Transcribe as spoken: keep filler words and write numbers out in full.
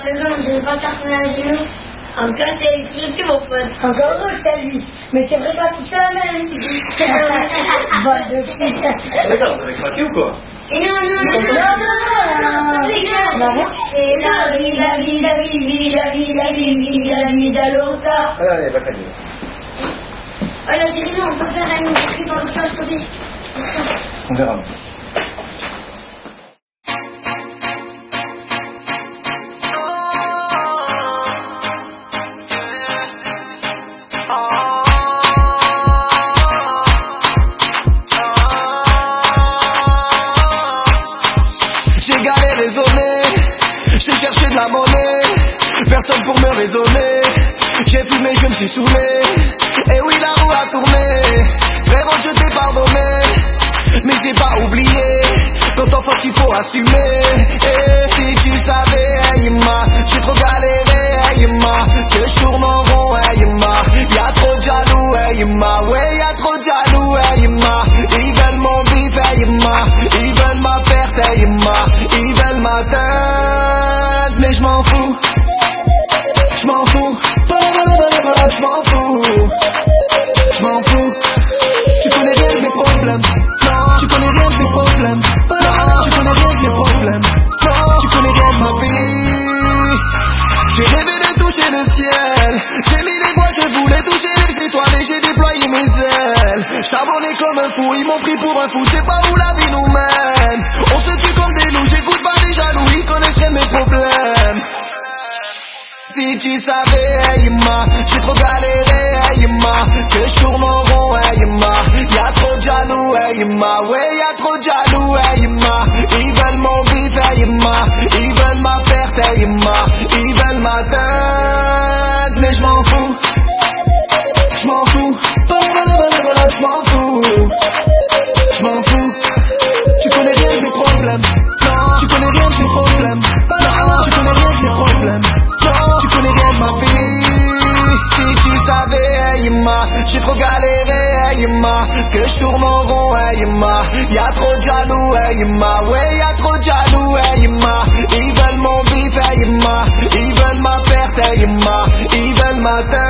Présent, j'ai pas cartonné à genoux. Encore c'est exclusif mon pote. Encore heureux que ça glisse. Mais c'est vrai que la coupe c'est la même. Bonne de fille. Attends, vous avez craqué ou quoi? Et non, non, non, non, non, non, c'est la vie, la vie, la vie, la vie, la vie, la vie, la loca. Allez, allez, va calmer. Alors, j'ai dit non, on peut faire une écrit dans le sens de On verra. J'ai cherché de la monnaie, personne pour me raisonner. J'ai fumé, je me suis saoulé. Et oui, la roue a tourné. Frérot, je t'ai pardonné, mais j'ai pas oublié. Quand on force, il faut assumer. Et si tu savais, hey, ma, j'ai trop galéré, hey, ma, que je tourne en rond, hey, ma. Y'a trop de jaloux, hey, ma, ouais, y'a trop de jaloux, hey, ma. Ils veulent mon bif, hey, ma, ils veulent ma perte, hey, ma, ils veulent ma teinte. Mais je m'en fous, je m'en fous, je m'en fous, je m'en fous. Tu connais rien de mes problèmes, non. Tu connais rien de mes problèmes, non. Tu connais rien de mes problèmes, non. Tu connais rien de ma vie. J'ai rêvé de toucher le ciel, j'ai mis les voiles, je voulais toucher les étoiles et j'ai déployé mes ailes. Charbonné comme un fou, ils m'ont pris pour un fou, je sais pas où la vie nous mène. On se tue comme des loups, j'écoute pas les jaloux, ils connaisseraient mes problèmes. Si tu savais, hey, ma, j'ai trop galéré, hey, ma, que je tourne en rond, hey, ma. Y'a trop de jaloux, hey, ma, ouais, y'a trop de jaloux, hey, ma. Ils veulent mon bif, hey, ma, ils veulent ma perte, hey, ma, ils veulent ma teinte. Mais je m'en fous, je m'en fous, je m'en fous, je m'en fous. Tu connais rien de mes problèmes, non. Tu connais rien de mes problèmes, non. Tu connais rien de mes problèmes, non. Tu connais rien de ma vie. Si tu savais, hey, ma, j'ai trop galéré, hey, ma, que je tourne en rond, hey, ma. Y'a trop de jaloux, hey, ma, ouais, y'a trop de jaloux, hey, ma. Ils veulent mon bif, hey, ma, ils veulent ma perte, hey, ma, ils veulent ma tête.